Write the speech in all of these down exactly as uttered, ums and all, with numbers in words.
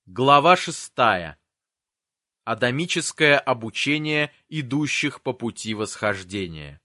Глава шестая. Адамическое обучение идущих по пути восхождения.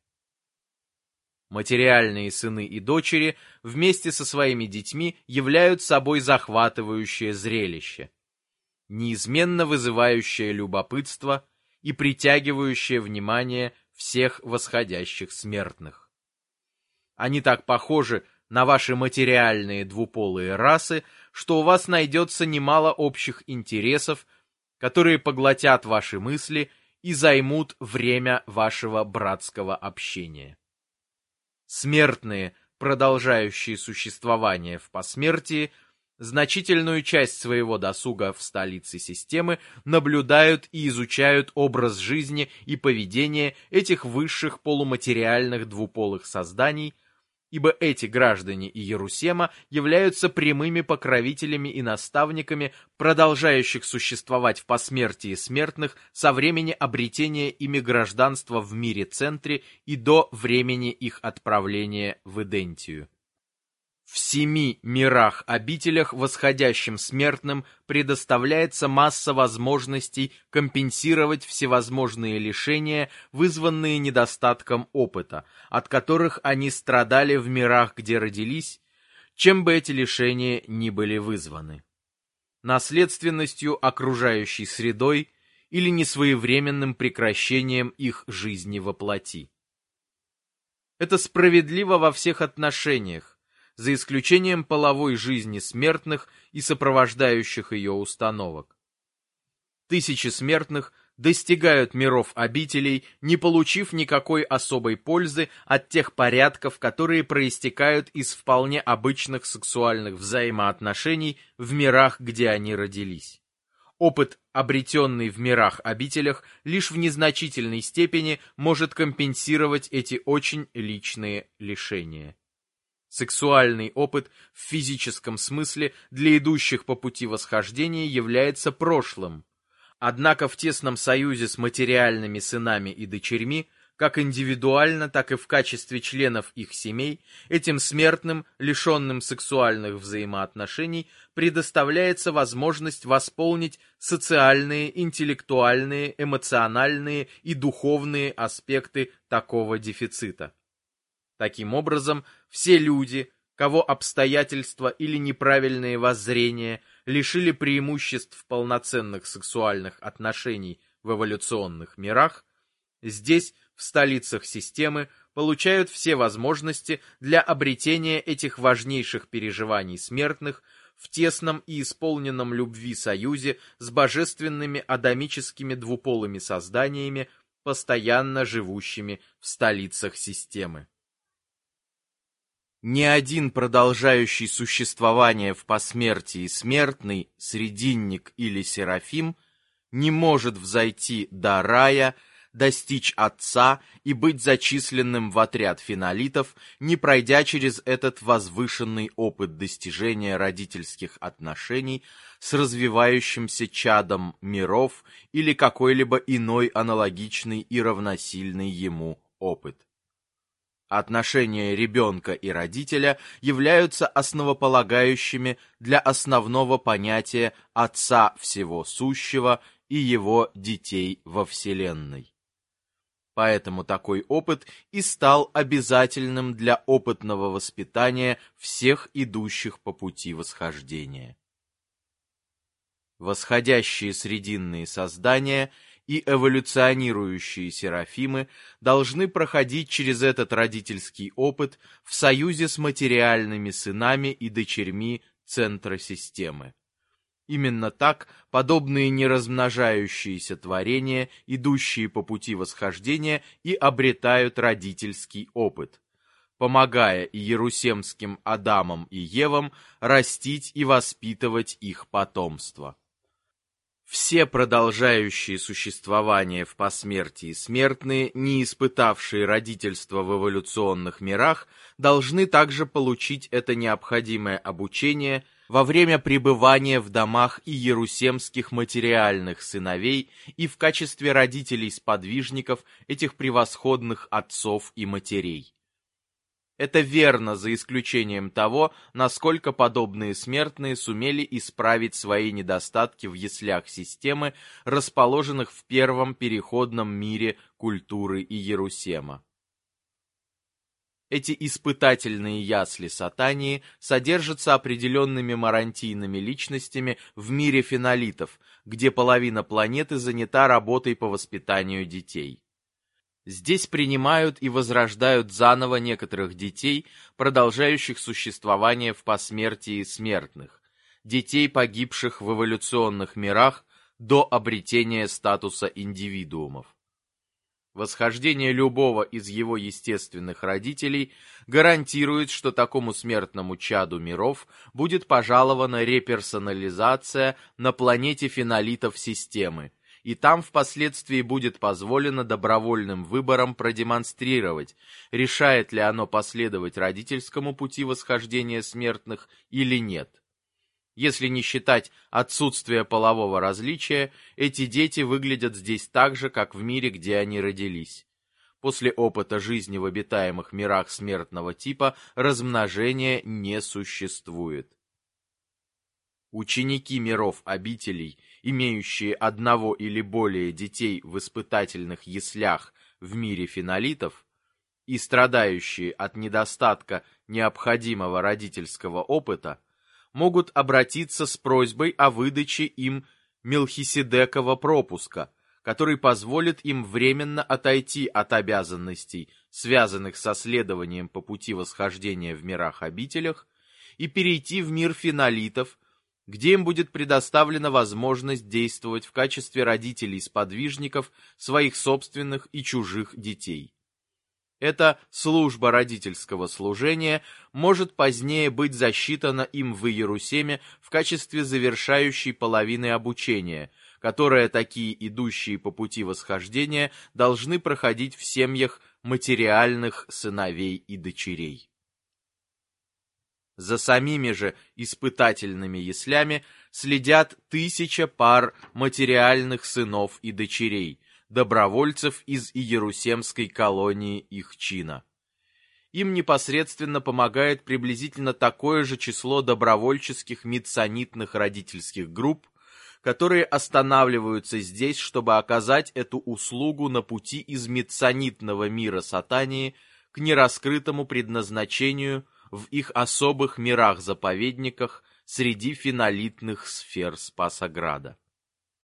Материальные сыны и дочери вместе со своими детьми являют собой захватывающее зрелище, неизменно вызывающее любопытство и притягивающее внимание всех восходящих смертных. Они так похожи на ваши материальные двуполые расы, что у вас найдется немало общих интересов, которые поглотят ваши мысли и займут время вашего братского общения. Смертные, продолжающие существование в посмертии, значительную часть своего досуга в столице системы наблюдают и изучают образ жизни и поведение этих высших полуматериальных двуполых созданий, ибо эти граждане Иерусема являются прямыми покровителями и наставниками продолжающих существовать в посмертии смертных со времени обретения ими гражданства в мире-центре и до времени их отправления в Идентию. В семи мирах-обителях восходящим смертным предоставляется масса возможностей компенсировать всевозможные лишения, вызванные недостатком опыта, от которых они страдали в мирах, где родились, чем бы эти лишения ни были вызваны. Наследственностью окружающей средой или несвоевременным прекращением их жизни во плоти. Это справедливо во всех отношениях, за исключением половой жизни смертных и сопровождающих ее установок. Тысячи смертных достигают миров обителей, не получив никакой особой пользы от тех порядков, которые проистекают из вполне обычных сексуальных взаимоотношений в мирах, где они родились. Опыт, обретенный в мирах-обителях, лишь в незначительной степени может компенсировать эти очень личные лишения. Сексуальный опыт в физическом смысле для идущих по пути восхождения является прошлым, однако в тесном союзе с материальными сынами и дочерьми, как индивидуально, так и в качестве членов их семей, этим смертным, лишенным сексуальных взаимоотношений, предоставляется возможность восполнить социальные, интеллектуальные, эмоциональные и духовные аспекты такого дефицита. Таким образом, все люди, кого обстоятельства или неправильные воззрения лишили преимуществ полноценных сексуальных отношений в эволюционных мирах, здесь, в столицах системы, получают все возможности для обретения этих важнейших переживаний смертных в тесном и исполненном любви союзе с божественными адамическими двуполыми созданиями, постоянно живущими в столицах системы. Ни один продолжающий существование в посмертии смертный, срединник или серафим не может взойти до рая, достичь Отца и быть зачисленным в отряд фенолитов, не пройдя через этот возвышенный опыт достижения родительских отношений с развивающимся чадом миров или какой-либо иной аналогичный и равносильный ему опыт. Отношения ребенка и родителя являются основополагающими для основного понятия Отца Всего Сущего и Его детей во Вселенной. Поэтому такой опыт и стал обязательным для опытного воспитания всех идущих по пути восхождения. Восходящие срединные создания и эволюционирующие серафимы должны проходить через этот родительский опыт в союзе с материальными сынами и дочерьми центра системы. Именно так подобные неразмножающиеся творения, идущие по пути восхождения, и обретают родительский опыт, помогая иерусемским Адамам и Евам растить и воспитывать их потомство. Все продолжающие существование в посмертии смертные, не испытавшие родительства в эволюционных мирах, должны также получить это необходимое обучение во время пребывания в домах иерусемских материальных сыновей и в качестве родителей-сподвижников этих превосходных отцов и матерей. Это верно, за исключением того, насколько подобные смертные сумели исправить свои недостатки в яслях системы, расположенных в первом переходном мире культуры Иерусема. Эти испытательные ясли Сатании содержатся определенными марантийными личностями в мире фенолитов, где половина планеты занята работой по воспитанию детей. Здесь принимают и возрождают заново некоторых детей, продолжающих существование в посмертии смертных, детей, погибших в эволюционных мирах до обретения статуса индивидуумов. Восхождение любого из его естественных родителей гарантирует, что такому смертному чаду миров будет пожалована реперсонализация на планете фенолитов системы, и там впоследствии будет позволено добровольным выбором продемонстрировать, решает ли оно последовать родительскому пути восхождения смертных или нет. Если не считать отсутствие полового различия, эти дети выглядят здесь так же, как в мире, где они родились. После опыта жизни в обитаемых мирах смертного типа размножения не существует. Ученики миров обителей, имеющие одного или более детей в испытательных яслях в мире фенолитов и страдающие от недостатка необходимого родительского опыта, могут обратиться с просьбой о выдаче им Мелхиседекова пропуска, который позволит им временно отойти от обязанностей, связанных со следованием по пути восхождения в мирах-обителях, и перейти в мир фенолитов, где им будет предоставлена возможность действовать в качестве родителей-сподвижников своих собственных и чужих детей. Эта служба родительского служения может позднее быть засчитана им в Иерусалиме в качестве завершающей половины обучения, которое такие идущие по пути восхождения должны проходить в семьях материальных сыновей и дочерей. За самими же испытательными яслями следят тысяча пар материальных сынов и дочерей, добровольцев из Иерусемской колонии их чина. Им непосредственно помогает приблизительно такое же число добровольческих митсонитных родительских групп, которые останавливаются здесь, чтобы оказать эту услугу на пути из митсонитного мира Сатании к нераскрытому предназначению в их особых мирах-заповедниках среди фенолитных сфер Спасограда.